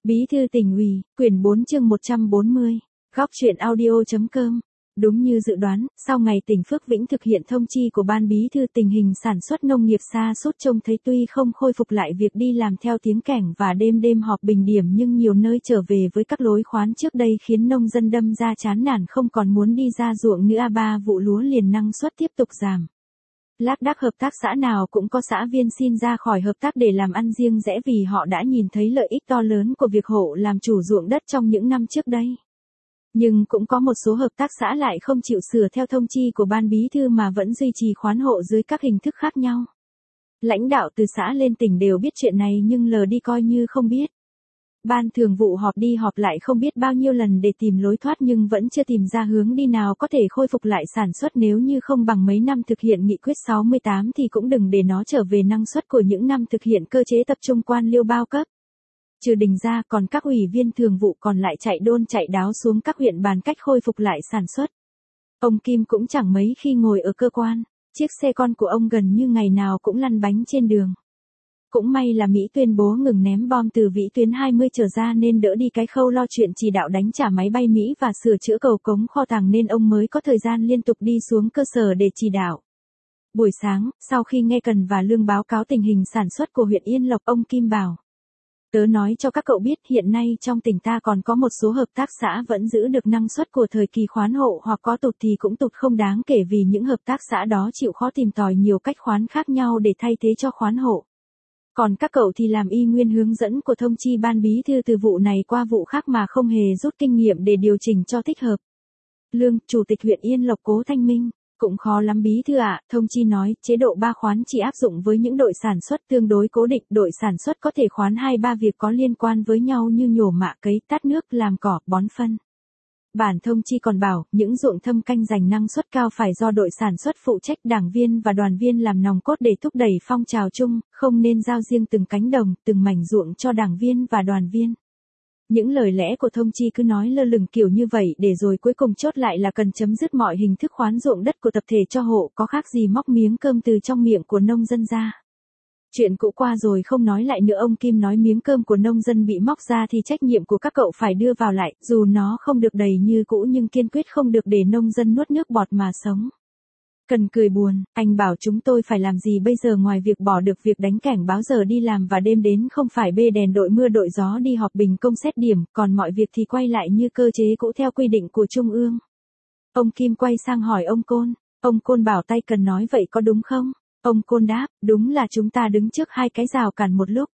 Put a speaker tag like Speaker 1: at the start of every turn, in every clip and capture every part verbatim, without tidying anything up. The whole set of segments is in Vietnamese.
Speaker 1: Bí thư tỉnh ủy, quyển bốn chương một trăm bốn mươi, góc truyện audio.com. Đúng như dự đoán, sau ngày tỉnh Phước Vĩnh thực hiện thông chi của ban bí thư, tình hình sản xuất nông nghiệp sa sút trông thấy tuy không khôi phục lại việc đi làm theo tiếng kẻng và đêm đêm họp bình điểm, nhưng nhiều nơi trở về với các lối khoán trước đây khiến nông dân đâm ra chán nản không còn muốn đi ra ruộng nữa. Ba vụ lúa liền năng suất tiếp tục giảm. Lác đác hợp tác xã nào cũng có xã viên xin ra khỏi hợp tác để làm ăn riêng rẽ vì họ đã nhìn thấy lợi ích to lớn của việc hộ làm chủ ruộng đất trong những năm trước đây. Nhưng cũng có một số hợp tác xã lại không chịu sửa theo thông chi của ban bí thư mà vẫn duy trì khoán hộ dưới các hình thức khác nhau. Lãnh đạo từ xã lên tỉnh đều biết chuyện này nhưng lờ đi coi như không biết. Ban thường vụ họp đi họp lại không biết bao nhiêu lần để tìm lối thoát nhưng vẫn chưa tìm ra hướng đi nào có thể khôi phục lại sản xuất. Nếu như không bằng mấy năm thực hiện nghị quyết sáu mươi tám thì cũng đừng để nó trở về năng suất của những năm thực hiện cơ chế tập trung quan liêu bao cấp. Trừ Đình ra còn các ủy viên thường vụ còn lại chạy đôn chạy đáo xuống các huyện bàn cách khôi phục lại sản xuất. Ông Kim cũng chẳng mấy khi ngồi ở cơ quan, chiếc xe con của ông gần như ngày nào cũng lăn bánh trên đường. Cũng may là Mỹ tuyên bố ngừng ném bom từ vĩ tuyến hai mươi trở ra nên đỡ đi cái khâu lo chuyện chỉ đạo đánh trả máy bay Mỹ và sửa chữa cầu cống kho tàng nên ông mới có thời gian liên tục đi xuống cơ sở để chỉ đạo. Buổi sáng, sau khi nghe Cần và Lương báo cáo tình hình sản xuất của huyện Yên Lộc, ông Kim bảo: Tớ nói cho các cậu biết hiện nay trong tỉnh ta còn có một số hợp tác xã vẫn giữ được năng suất của thời kỳ khoán hộ hoặc có tụt thì cũng tụt không đáng kể vì những hợp tác xã đó chịu khó tìm tòi nhiều cách khoán khác nhau để thay thế cho khoán hộ. Còn các cậu thì làm y nguyên hướng dẫn của thông chi ban bí thư từ vụ này qua vụ khác mà không hề rút kinh nghiệm để điều chỉnh cho thích hợp. Lương, Chủ tịch huyện Yên Lộc Cố Thanh Minh: Cũng khó lắm bí thư ạ, thông chi nói chế độ ba khoán chỉ áp dụng với những đội sản xuất tương đối cố định, đội sản xuất có thể khoán hai ba việc có liên quan với nhau như nhổ mạ, cấy, tát nước, làm cỏ, bón phân. Bản thông chi còn bảo, những ruộng thâm canh dành năng suất cao phải do đội sản xuất phụ trách, đảng viên và đoàn viên làm nòng cốt để thúc đẩy phong trào chung, không nên giao riêng từng cánh đồng, từng mảnh ruộng cho đảng viên và đoàn viên. Những lời lẽ của thông chi cứ nói lơ lửng kiểu như vậy để rồi cuối cùng chốt lại là cần chấm dứt mọi hình thức khoán ruộng đất của tập thể cho hộ, có khác gì móc miếng cơm từ trong miệng của nông dân ra. Chuyện cũ qua rồi không nói lại nữa. Ông Kim nói miếng cơm của nông dân bị móc ra thì trách nhiệm của các cậu phải đưa vào lại, dù nó không được đầy như cũ nhưng kiên quyết không được để nông dân nuốt nước bọt mà sống. Cần cười buồn, anh bảo chúng tôi phải làm gì bây giờ ngoài việc bỏ được việc đánh cảnh báo giờ đi làm và đêm đến không phải bê đèn đội mưa đội gió đi họp bình công xét điểm, còn mọi việc thì quay lại như cơ chế cũ theo quy định của Trung ương. Ông Kim quay sang hỏi ông Côn, ông Côn bảo tay Cần nói vậy có đúng không? Ông Côn đáp, đúng là chúng ta đứng trước hai cái rào cản một lúc.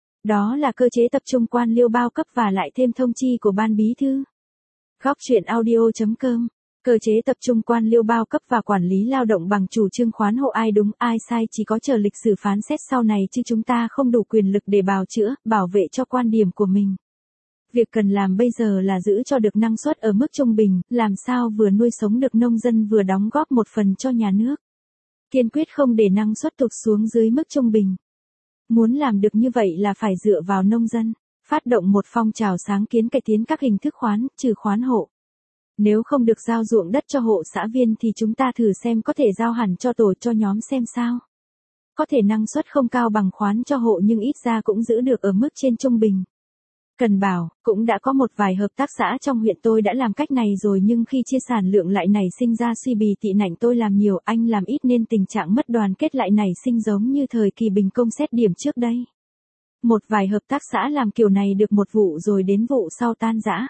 Speaker 1: Đó là cơ chế tập trung quan liêu bao cấp và lại thêm thông chi của ban bí thư. Góc truyện audio.com. Cơ chế tập trung quan liêu bao cấp và quản lý lao động bằng chủ trương khoán hộ, ai đúng ai sai chỉ có chờ lịch sử phán xét sau này chứ chúng ta không đủ quyền lực để bào chữa, bảo vệ cho quan điểm của mình. Việc cần làm bây giờ là giữ cho được năng suất ở mức trung bình, làm sao vừa nuôi sống được nông dân vừa đóng góp một phần cho nhà nước. Kiên quyết không để năng suất tụt xuống dưới mức trung bình. Muốn làm được như vậy là phải dựa vào nông dân, phát động một phong trào sáng kiến cải tiến các hình thức khoán, trừ khoán hộ. Nếu không được giao ruộng đất cho hộ xã viên thì chúng ta thử xem có thể giao hẳn cho tổ cho nhóm xem sao. Có thể năng suất không cao bằng khoán cho hộ nhưng ít ra cũng giữ được ở mức trên trung bình. Cần bảo, cũng đã có một vài hợp tác xã trong huyện tôi đã làm cách này rồi nhưng khi chia sản lượng lại nảy sinh ra suy bì tị nạnh, tôi làm nhiều, anh làm ít nên tình trạng mất đoàn kết lại nảy sinh giống như thời kỳ bình công xét điểm trước đây. Một vài hợp tác xã làm kiểu này được một vụ rồi đến vụ sau tan rã.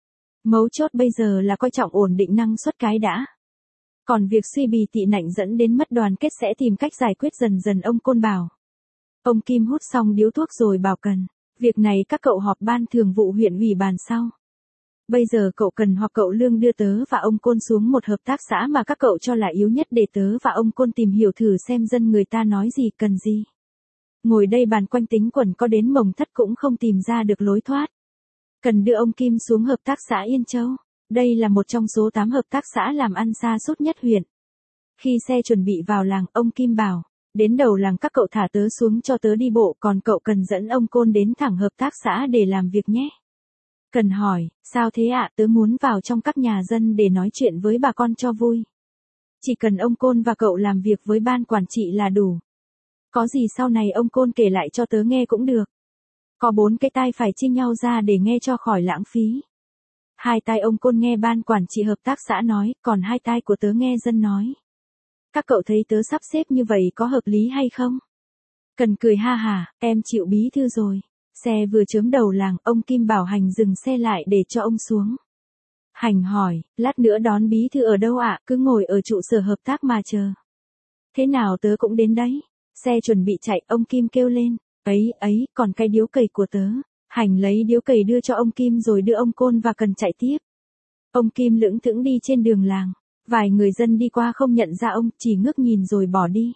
Speaker 1: Mấu chốt bây giờ là coi trọng ổn định năng suất cái đã. Còn việc suy bì tị nạnh dẫn đến mất đoàn kết sẽ tìm cách giải quyết dần dần, ông Côn bảo. Ông Kim hút xong điếu thuốc rồi bảo Cần, việc này các cậu họp ban thường vụ huyện ủy bàn sau. Bây giờ cậu Cần hoặc cậu Lương đưa tớ và ông Côn xuống một hợp tác xã mà các cậu cho là yếu nhất để tớ và ông Côn tìm hiểu thử xem dân người ta nói gì, cần gì. Ngồi đây bàn quanh tính quẩn có đến mồng thất cũng không tìm ra được lối thoát. Cần đưa ông Kim xuống hợp tác xã Yên Châu. Đây là một trong số tám hợp tác xã làm ăn sa sút nhất huyện. Khi xe chuẩn bị vào làng, ông Kim bảo, đến đầu làng các cậu thả tớ xuống cho tớ đi bộ, còn cậu Cần dẫn ông Côn đến thẳng hợp tác xã để làm việc nhé. Cần hỏi, sao thế ạ? Tớ muốn vào trong các nhà dân để nói chuyện với bà con cho vui. Chỉ cần ông Côn và cậu làm việc với ban quản trị là đủ. Có gì sau này ông Côn kể lại cho tớ nghe cũng được. Có bốn cái tai phải chia nhau ra để nghe cho khỏi lãng phí. Hai tai ông Côn nghe ban quản trị hợp tác xã nói, còn hai tai của tớ nghe dân nói. Các cậu thấy tớ sắp xếp như vậy có hợp lý hay không? Cần cười ha hả, em chịu bí thư rồi. Xe vừa chớm đầu làng, ông Kim bảo Hành dừng xe lại để cho ông xuống. Hành hỏi, lát nữa đón bí thư ở đâu ạ, cứ ngồi ở trụ sở hợp tác mà chờ. Thế nào tớ cũng đến đấy. Xe chuẩn bị chạy, ông Kim kêu lên. Ấy, ấy, còn cái điếu cày của tớ. Hành lấy điếu cày đưa cho ông Kim rồi đưa ông Côn và cần chạy tiếp. Ông Kim lững thững đi trên đường làng. Vài người dân đi qua không nhận ra ông, chỉ ngước nhìn rồi bỏ đi.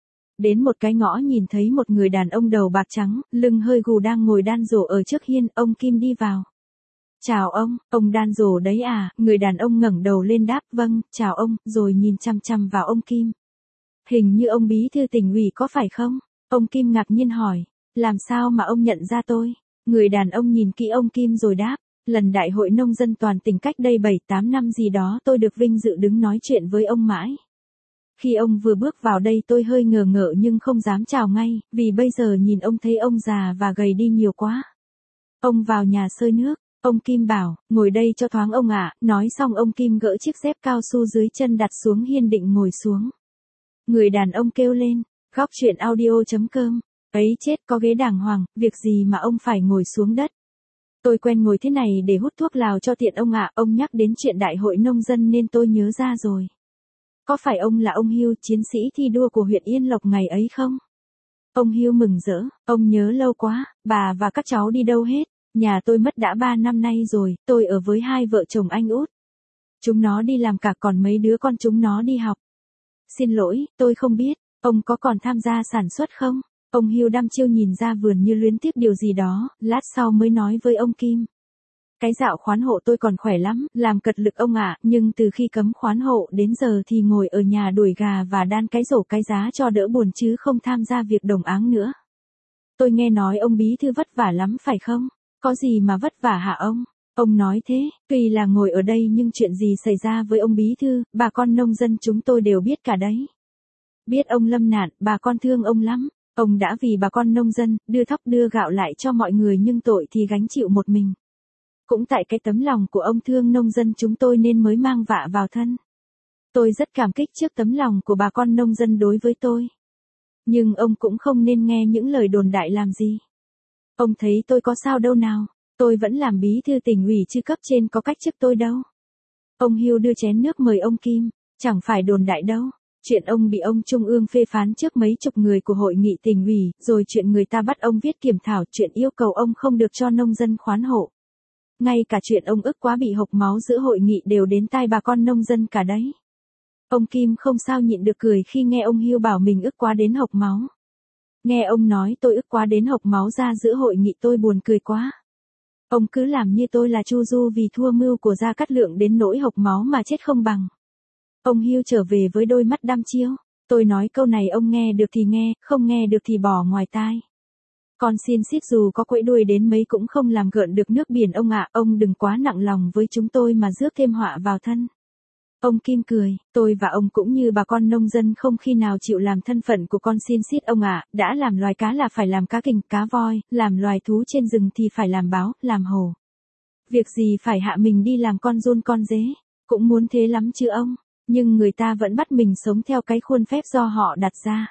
Speaker 1: Đến một cái ngõ nhìn thấy một người đàn ông đầu bạc trắng, lưng hơi gù đang ngồi đan rổ ở trước hiên, ông Kim đi vào. Chào ông, ông đan rổ đấy à, người đàn ông ngẩng đầu lên đáp vâng, chào ông, rồi nhìn chăm chăm vào ông Kim. Hình như ông bí thư tỉnh ủy có phải không? Ông Kim ngạc nhiên hỏi, làm sao mà ông nhận ra tôi? Người đàn ông nhìn kỹ ông Kim rồi đáp, lần đại hội nông dân toàn tỉnh cách đây bảy tám năm gì đó tôi được vinh dự đứng nói chuyện với ông mãi. Khi ông vừa bước vào đây tôi hơi ngờ ngợ nhưng không dám chào ngay, vì bây giờ nhìn ông thấy ông già và gầy đi nhiều quá. Ông vào nhà xơi nước, ông Kim bảo, ngồi đây cho thoáng ông ạ, nói xong ông Kim gỡ chiếc dép cao su dưới chân đặt xuống hiên định ngồi xuống. Người đàn ông kêu lên, góc chuyện audio chấm com, ấy chết có ghế đàng hoàng, việc gì mà ông phải ngồi xuống đất. Tôi quen ngồi thế này để hút thuốc lào cho tiện ông ạ, ông nhắc đến chuyện đại hội nông dân nên tôi nhớ ra rồi. Có phải ông là ông Hưu, chiến sĩ thi đua của huyện Yên Lộc ngày ấy không? Ông Hưu mừng rỡ, ông nhớ lâu quá, bà và các cháu đi đâu hết? Nhà tôi mất đã ba năm nay rồi, tôi ở với hai vợ chồng anh út. Chúng nó đi làm cả còn mấy đứa con chúng nó đi học. Xin lỗi, tôi không biết, ông có còn tham gia sản xuất không? Ông Hưu đăm chiêu nhìn ra vườn như luyến tiếc điều gì đó, lát sau mới nói với ông Kim. Cái dạo khoán hộ tôi còn khỏe lắm, làm cật lực ông ạ, nhưng từ khi cấm khoán hộ đến giờ thì ngồi ở nhà đuổi gà và đan cái rổ cái giá cho đỡ buồn chứ không tham gia việc đồng áng nữa. Tôi nghe nói ông bí thư vất vả lắm phải không? Có gì mà vất vả hả ông? Ông nói thế, tuy là ngồi ở đây nhưng chuyện gì xảy ra với ông bí thư, bà con nông dân chúng tôi đều biết cả đấy. Biết ông lâm nạn, bà con thương ông lắm. Ông đã vì bà con nông dân, đưa thóc đưa gạo lại cho mọi người nhưng tội thì gánh chịu một mình. Cũng tại cái tấm lòng của ông thương nông dân chúng tôi nên mới mang vạ vào thân. Tôi rất cảm kích trước tấm lòng của bà con nông dân đối với tôi. Nhưng ông cũng không nên nghe những lời đồn đại làm gì. Ông thấy tôi có sao đâu nào, tôi vẫn làm bí thư tỉnh ủy chứ cấp trên có cách chức tôi đâu. Ông Hưu đưa chén nước mời ông Kim, chẳng phải đồn đại đâu. Chuyện ông bị ông Trung ương phê phán trước mấy chục người của hội nghị tỉnh ủy, rồi chuyện người ta bắt ông viết kiểm thảo, chuyện yêu cầu ông không được cho nông dân khoán hộ. Ngay cả chuyện ông ức quá bị hộc máu giữa hội nghị đều đến tai bà con nông dân cả đấy. Ông Kim không sao nhịn được cười khi nghe ông Hưu bảo mình ức quá đến hộc máu. Nghe ông nói tôi ức quá đến hộc máu ra giữa hội nghị tôi buồn cười quá. Ông cứ làm như tôi là Chu Du vì thua mưu của Gia Cát Lượng đến nỗi hộc máu mà chết không bằng. Ông Hưu trở về với đôi mắt đăm chiêu. Tôi nói câu này ông nghe được thì nghe, không nghe được thì bỏ ngoài tai. Con xin xít dù có quẫy đuôi đến mấy cũng không làm gợn được nước biển ông ạ, ông đừng quá nặng lòng với chúng tôi mà rước thêm họa vào thân. Ông Kim cười, tôi và ông cũng như bà con nông dân không khi nào chịu làm thân phận của con xin xít ông ạ, đã làm loài cá là phải làm cá kình, cá voi, làm loài thú trên rừng thì phải làm báo, làm hổ. Việc gì phải hạ mình đi làm con giun con dế, cũng muốn thế lắm chứ ông, nhưng người ta vẫn bắt mình sống theo cái khuôn phép do họ đặt ra.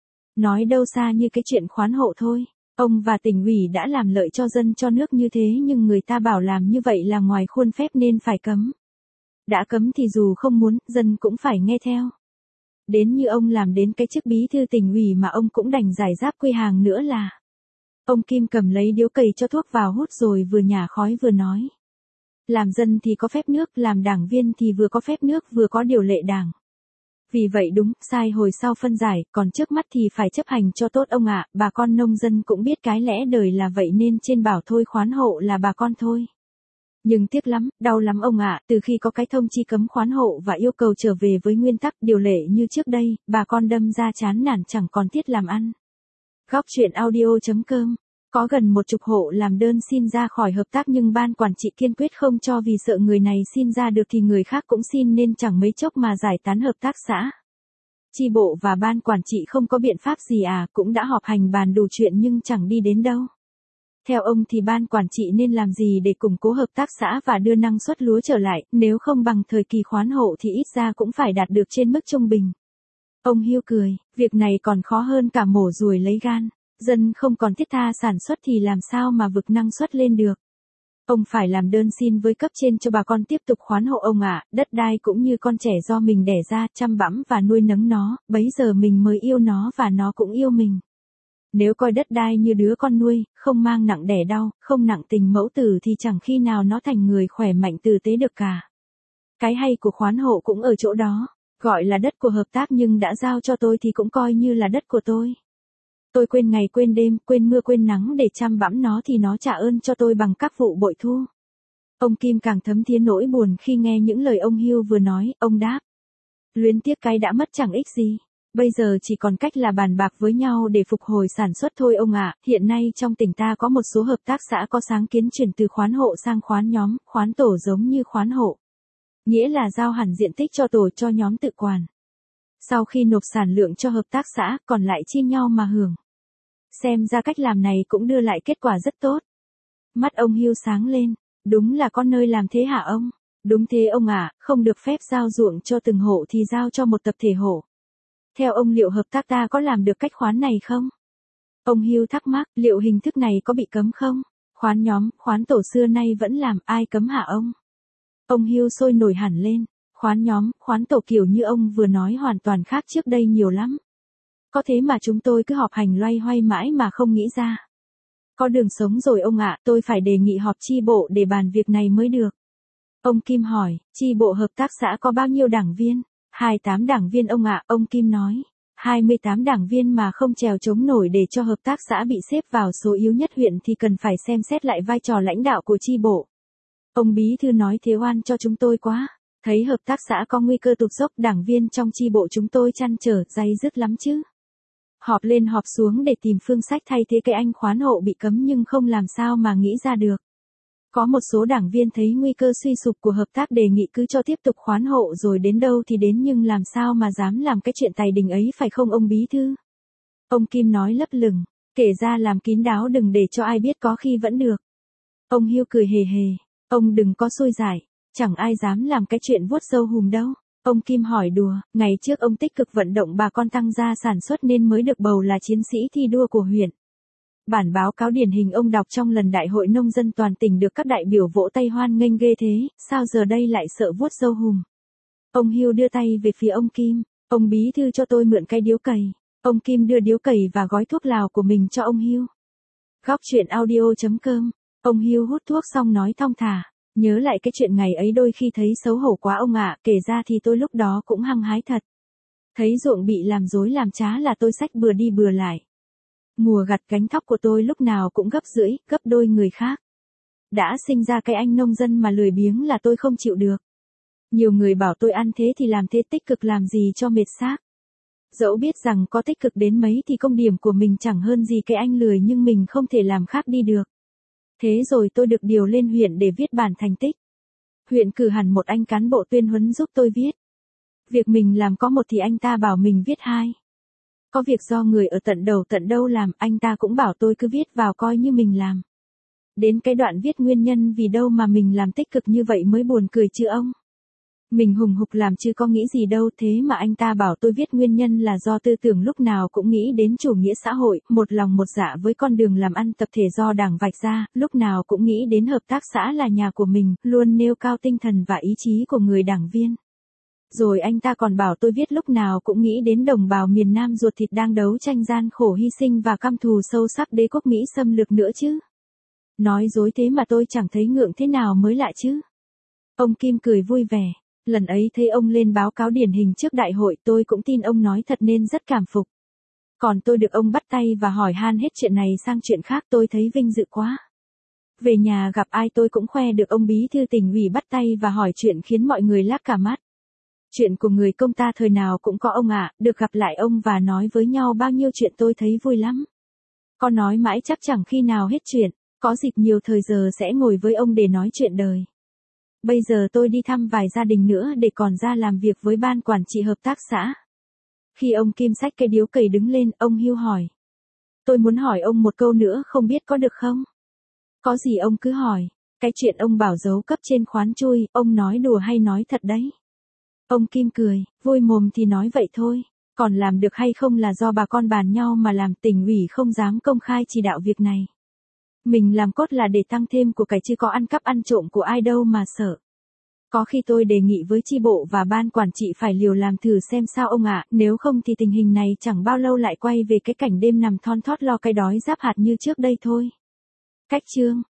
Speaker 1: Nói đâu xa như cái chuyện khoán hộ thôi. Ông và tỉnh ủy đã làm lợi cho dân cho nước như thế nhưng người ta bảo làm như vậy là ngoài khuôn phép nên phải cấm. Đã cấm thì dù không muốn, dân cũng phải nghe theo. Đến như ông làm đến cái chức bí thư tỉnh ủy mà ông cũng đành giải giáp quy hàng nữa là. Ông Kim cầm lấy điếu cày cho thuốc vào hút rồi vừa nhả khói vừa nói. Làm dân thì có phép nước, làm đảng viên thì vừa có phép nước vừa có điều lệ đảng. Vì vậy đúng, sai hồi sau phân giải, còn trước mắt thì phải chấp hành cho tốt ông ạ, bà con nông dân cũng biết cái lẽ đời là vậy nên trên bảo thôi khoán hộ là bà con thôi. Nhưng tiếc lắm, đau lắm ông ạ, từ khi có cái thông chi cấm khoán hộ và yêu cầu trở về với nguyên tắc điều lệ như trước đây, bà con đâm ra chán nản chẳng còn thiết làm ăn. Góc chuyện audio chấm com. Có gần một chục hộ làm đơn xin ra khỏi hợp tác nhưng ban quản trị kiên quyết không cho vì sợ người này xin ra được thì người khác cũng xin nên chẳng mấy chốc mà giải tán hợp tác xã. Chi bộ và ban quản trị không có biện pháp gì à, cũng đã họp hành bàn đủ chuyện nhưng chẳng đi đến đâu. Theo ông thì ban quản trị nên làm gì để củng cố hợp tác xã và đưa năng suất lúa trở lại, nếu không bằng thời kỳ khoán hộ thì ít ra cũng phải đạt được trên mức trung bình. Ông Hưu cười, việc này còn khó hơn cả mổ ruồi lấy gan. Dân không còn thiết tha sản xuất thì làm sao mà vực năng suất lên được. Ông phải làm đơn xin với cấp trên cho bà con tiếp tục khoán hộ ông ạ, đất đai cũng như con trẻ do mình đẻ ra, chăm bẵm và nuôi nấng nó, bấy giờ mình mới yêu nó và nó cũng yêu mình. Nếu coi đất đai như đứa con nuôi, không mang nặng đẻ đau, không nặng tình mẫu tử thì chẳng khi nào nó thành người khỏe mạnh tử tế được cả. Cái hay của khoán hộ cũng ở chỗ đó, gọi là đất của hợp tác nhưng đã giao cho tôi thì cũng coi như là đất của tôi. Tôi quên ngày quên đêm, quên mưa quên nắng để chăm bẵm nó thì nó trả ơn cho tôi bằng các vụ bội thu. Ông Kim càng thấm thía nỗi buồn khi nghe những lời ông Hưu vừa nói, ông đáp. Luyến tiếc cái đã mất chẳng ích gì. Bây giờ chỉ còn cách là bàn bạc với nhau để phục hồi sản xuất thôi ông ạ. Hiện nay trong tỉnh ta có một số hợp tác xã có sáng kiến chuyển từ khoán hộ sang khoán nhóm, khoán tổ giống như khoán hộ. Nghĩa là giao hẳn diện tích cho tổ cho nhóm tự quản. Sau khi nộp sản lượng cho hợp tác xã, còn lại chia nhau mà hưởng. Xem ra cách làm này cũng đưa lại kết quả rất tốt. Mắt ông Hưu sáng lên, đúng là có nơi làm thế hả ông? Đúng thế ông ạ, không được phép giao ruộng cho từng hộ thì giao cho một tập thể hộ. Theo ông liệu hợp tác ta có làm được cách khoán này không? Ông Hưu thắc mắc, liệu hình thức này có bị cấm không? Khoán nhóm, khoán tổ xưa nay vẫn làm, ai cấm hả ông? Ông Hưu sôi nổi hẳn lên, khoán nhóm, khoán tổ kiểu như ông vừa nói hoàn toàn khác trước đây nhiều lắm. Có thế mà chúng tôi cứ họp hành loay hoay mãi mà không nghĩ ra. Có đường sống rồi ông ạ, tôi phải đề nghị họp chi bộ để bàn việc này mới được. Ông Kim hỏi, chi bộ hợp tác xã có bao nhiêu đảng viên? hai mươi tám đảng viên ông ạ, ông Kim nói. hai mươi tám đảng viên mà không trèo chống nổi để cho hợp tác xã bị xếp vào số yếu nhất huyện thì cần phải xem xét lại vai trò lãnh đạo của chi bộ. Ông bí thư nói thế oan cho chúng tôi quá. Thấy hợp tác xã có nguy cơ tụt dốc, đảng viên trong chi bộ chúng tôi trăn trở, day dứt lắm chứ. Họp lên họp xuống để tìm phương sách thay thế cái anh khoán hộ bị cấm nhưng không làm sao mà nghĩ ra được. Có một số đảng viên thấy nguy cơ suy sụp của hợp tác đề nghị cứ cho tiếp tục khoán hộ rồi đến đâu thì đến nhưng làm sao mà dám làm cái chuyện tài đình ấy phải không ông bí thư? Ông Kim nói lấp lửng, kể ra làm kín đáo đừng để cho ai biết có khi vẫn được. Ông Hưu cười hề hề, ông đừng có xôi giải, chẳng ai dám làm cái chuyện vuốt râu hùm đâu. Ông Kim hỏi đùa, ngày trước ông tích cực vận động bà con tăng gia sản xuất nên mới được bầu là chiến sĩ thi đua của huyện. Bản báo cáo điển hình ông đọc trong lần đại hội nông dân toàn tỉnh được các đại biểu vỗ tay hoan nghênh ghê thế, sao giờ đây lại sợ vuốt râu hùm. Ông Hưu đưa tay về phía ông Kim, ông bí thư cho tôi mượn cái điếu cày. Ông Kim đưa điếu cày và gói thuốc lào của mình cho ông Hưu. Góc chuyện audio chấm com, ông Hưu hút thuốc xong nói thong thả. Nhớ lại cái chuyện ngày ấy đôi khi thấy xấu hổ quá ông ạ, kể ra thì tôi lúc đó cũng hăng hái thật. Thấy ruộng bị làm dối làm trá là tôi xách bừa đi bừa lại. Mùa gặt gánh thóc của tôi lúc nào cũng gấp rưỡi, gấp đôi người khác. Đã sinh ra cái anh nông dân mà lười biếng là tôi không chịu được. Nhiều người bảo tôi ăn thế thì làm thế tích cực làm gì cho mệt xác. Dẫu biết rằng có tích cực đến mấy thì công điểm của mình chẳng hơn gì cái anh lười nhưng mình không thể làm khác đi được. Thế rồi tôi được điều lên huyện để viết bản thành tích. Huyện cử hẳn một anh cán bộ tuyên huấn giúp tôi viết. Việc mình làm có một thì anh ta bảo mình viết hai. Có việc do người ở tận đầu tận đâu làm, anh ta cũng bảo tôi cứ viết vào coi như mình làm. Đến cái đoạn viết nguyên nhân vì đâu mà mình làm tích cực như vậy mới buồn cười chứ ông. Mình hùng hục làm chứ có nghĩ gì đâu, thế mà anh ta bảo tôi viết nguyên nhân là do tư tưởng lúc nào cũng nghĩ đến chủ nghĩa xã hội, một lòng một dạ với con đường làm ăn tập thể do Đảng vạch ra, lúc nào cũng nghĩ đến hợp tác xã là nhà của mình, luôn nêu cao tinh thần và ý chí của người đảng viên. Rồi anh ta còn bảo tôi viết lúc nào cũng nghĩ đến đồng bào miền Nam ruột thịt đang đấu tranh gian khổ hy sinh và căm thù sâu sắc đế quốc Mỹ xâm lược nữa chứ. Nói dối thế mà tôi chẳng thấy ngượng thế nào mới lạ chứ. Ông Kim cười vui vẻ. Lần ấy thấy ông lên báo cáo điển hình trước đại hội tôi cũng tin ông nói thật nên rất cảm phục. Còn tôi được ông bắt tay và hỏi han hết chuyện này sang chuyện khác tôi thấy vinh dự quá. Về nhà gặp ai tôi cũng khoe được ông bí thư tỉnh ủy bắt tay và hỏi chuyện khiến mọi người lác cả mắt. Chuyện của người công ta thời nào cũng có ông ạ, được gặp lại ông và nói với nhau bao nhiêu chuyện tôi thấy vui lắm. Có nói mãi chắc chẳng khi nào hết chuyện, có dịp nhiều thời giờ sẽ ngồi với ông để nói chuyện đời. Bây giờ tôi đi thăm vài gia đình nữa để còn ra làm việc với ban quản trị hợp tác xã. Khi ông Kim xách cây điếu cày đứng lên, ông Hưu hỏi. Tôi muốn hỏi ông một câu nữa không biết có được không? Có gì ông cứ hỏi, cái chuyện ông bảo giấu cấp trên khoán chui, ông nói đùa hay nói thật đấy? Ông Kim cười, vui mồm thì nói vậy thôi, còn làm được hay không là do bà con bàn nhau mà làm, tỉnh ủy không dám công khai chỉ đạo việc này. Mình làm cốt là để tăng thêm của cải chứ có ăn cắp ăn trộm của ai đâu mà sợ. Có khi tôi đề nghị với chi bộ và ban quản trị phải liều làm thử xem sao ông ạ, nếu không thì tình hình này chẳng bao lâu lại quay về cái cảnh đêm nằm thon thót lo cái đói giáp hạt như trước đây thôi. Cách chương